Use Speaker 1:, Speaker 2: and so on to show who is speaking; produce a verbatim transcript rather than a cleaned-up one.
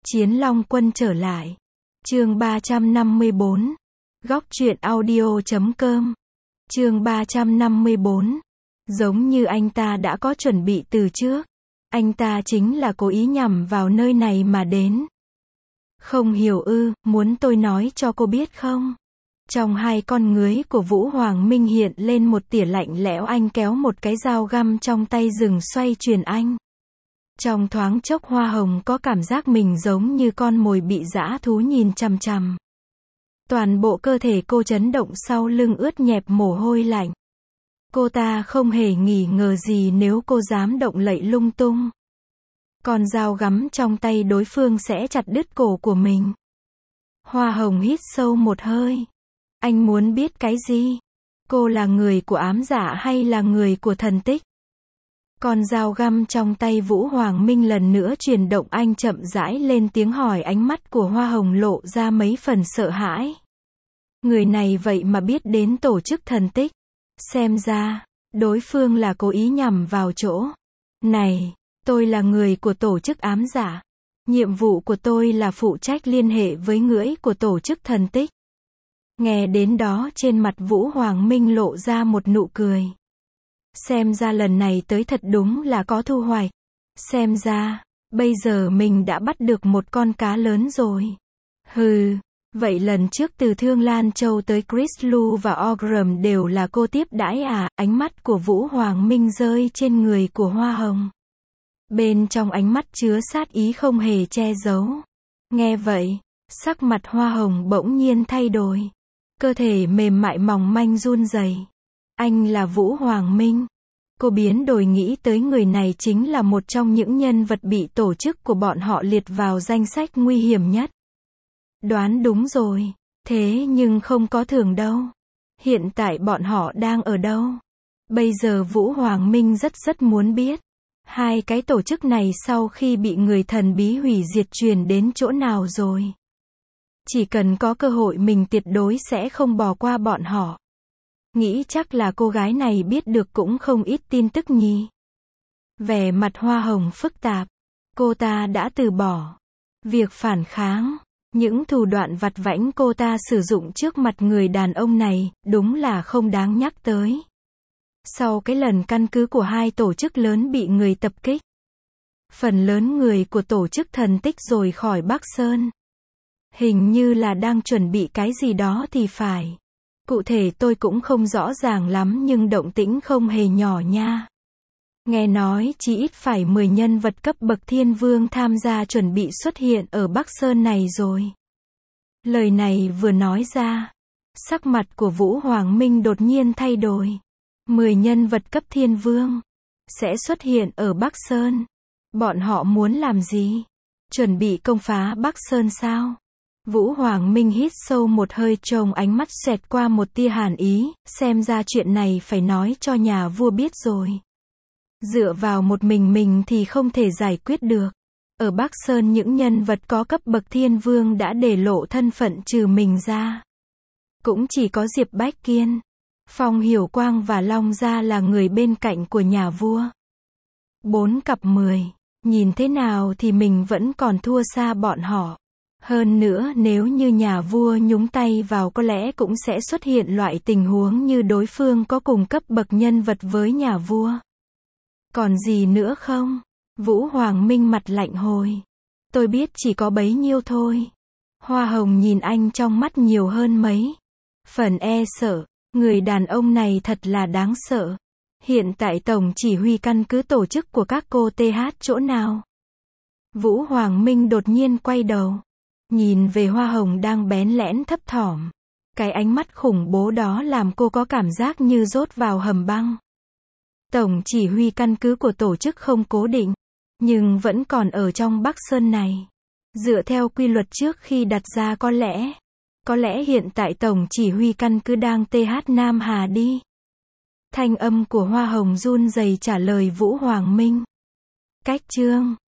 Speaker 1: Chiến Long Quân trở lại. Chương ba trăm năm mươi bốn. Góc truyện audio chấm com. Chương ba trăm năm mươi bốn. Giống như anh ta đã có chuẩn bị từ trước. Anh ta chính là cố ý nhằm vào nơi này mà đến. Không hiểu ư, muốn tôi nói cho cô biết không? Trong hai con ngứa của Vũ Hoàng Minh hiện lên một tia lạnh lẽo, anh kéo một cái dao găm trong tay dừng xoay chuyển anh. Trong thoáng chốc Hoa Hồng có cảm giác mình giống như con mồi bị dã thú nhìn chằm chằm. Toàn bộ cơ thể cô chấn động, sau lưng ướt nhẹp mồ hôi lạnh. Cô ta không hề nghi ngờ gì nếu cô dám động đậy lung tung. Con dao gắm trong tay đối phương sẽ chặt đứt cổ của mình. Hoa Hồng hít sâu một hơi. Anh muốn biết cái gì? Cô là người của ám dạ hay là người của thần tích? Con dao găm trong tay Vũ Hoàng Minh lần nữa chuyển động, anh chậm rãi lên tiếng hỏi, ánh mắt của Hoa Hồng lộ ra mấy phần sợ hãi. Người này vậy mà biết đến tổ chức thần tích. Xem ra, đối phương là cố ý nhằm vào chỗ này. Tôi là người của tổ chức ám dạ. Nhiệm vụ của tôi là phụ trách liên hệ với ngưỡi của tổ chức thần tích. Nghe đến đó trên mặt Vũ Hoàng Minh lộ ra một nụ cười. Xem ra lần này tới thật đúng là có thu hoạch. Xem ra, bây giờ mình đã bắt được một con cá lớn rồi. Hừ, vậy lần trước từ Thương Lan Châu tới Chrislu và Orgrim đều là cô tiếp đãi à? Ánh mắt của Vũ Hoàng Minh rơi trên người của Hoa Hồng. Bên trong ánh mắt chứa sát ý không hề che giấu. Nghe vậy, sắc mặt Hoa Hồng bỗng nhiên thay đổi. Cơ thể mềm mại mỏng manh run rẩy. Anh là Vũ Hoàng Minh. Cô biến đổi, nghĩ tới người này chính là một trong những nhân vật bị tổ chức của bọn họ liệt vào danh sách nguy hiểm nhất. Đoán đúng rồi. Thế nhưng không có thưởng đâu. Hiện tại bọn họ đang ở đâu? Bây giờ Vũ Hoàng Minh rất rất muốn biết. Hai cái tổ chức này sau khi bị người thần bí hủy diệt truyền đến chỗ nào rồi? Chỉ cần có cơ hội mình tuyệt đối sẽ không bỏ qua bọn họ. Nghĩ chắc là cô gái này biết được cũng không ít tin tức nhỉ. Vẻ mặt Hoa Hồng phức tạp. Cô ta đã từ bỏ việc phản kháng. Những thủ đoạn vặt vãnh cô ta sử dụng trước mặt người đàn ông này, đúng là không đáng nhắc tới. Sau cái lần căn cứ của hai tổ chức lớn bị người tập kích, phần lớn người của tổ chức thần tích rồi khỏi Bắc Sơn. Hình như là đang chuẩn bị cái gì đó thì phải. Cụ thể tôi cũng không rõ ràng lắm nhưng động tĩnh không hề nhỏ nha. Nghe nói chỉ ít phải mười nhân vật cấp bậc thiên vương tham gia chuẩn bị xuất hiện ở Bắc Sơn này rồi. Lời này vừa nói ra, sắc mặt của Vũ Hoàng Minh đột nhiên thay đổi. mười nhân vật cấp thiên vương sẽ xuất hiện ở Bắc Sơn. Bọn họ muốn làm gì? Chuẩn bị công phá Bắc Sơn sao? Vũ Hoàng Minh hít sâu một hơi, trông ánh mắt xẹt qua một tia hàn ý, xem ra chuyện này phải nói cho nhà vua biết rồi. Dựa vào một mình mình thì không thể giải quyết được. Ở Bắc Sơn những nhân vật có cấp bậc thiên vương đã để lộ thân phận trừ mình ra. Cũng chỉ có Diệp Bách Kiên, Phong Hiểu Quang và Long Gia là người bên cạnh của nhà vua. Bốn cặp mười, nhìn thế nào thì mình vẫn còn thua xa bọn họ. Hơn nữa nếu như nhà vua nhúng tay vào có lẽ cũng sẽ xuất hiện loại tình huống như đối phương có cùng cấp bậc nhân vật với nhà vua. Còn gì nữa không? Vũ Hoàng Minh mặt lạnh hồi. Tôi biết chỉ có bấy nhiêu thôi. Hoa Hồng nhìn anh trong mắt nhiều hơn mấy phần e sợ. Người đàn ông này thật là đáng sợ. Hiện tại tổng chỉ huy căn cứ tổ chức của các cô tê hát chỗ nào? Vũ Hoàng Minh đột nhiên quay đầu, nhìn về Hoa Hồng đang bén lẽn thấp thỏm. Cái ánh mắt khủng bố đó làm cô có cảm giác như dốt vào hầm băng. Tổng chỉ huy căn cứ của tổ chức không cố định, nhưng vẫn còn ở trong Bắc Sơn này. Dựa theo quy luật trước khi đặt ra có lẽ, có lẽ hiện tại tổng chỉ huy căn cứ đang tê hát Nam Hà đi. Thanh âm của Hoa Hồng run rẩy trả lời Vũ Hoàng Minh. Cách chương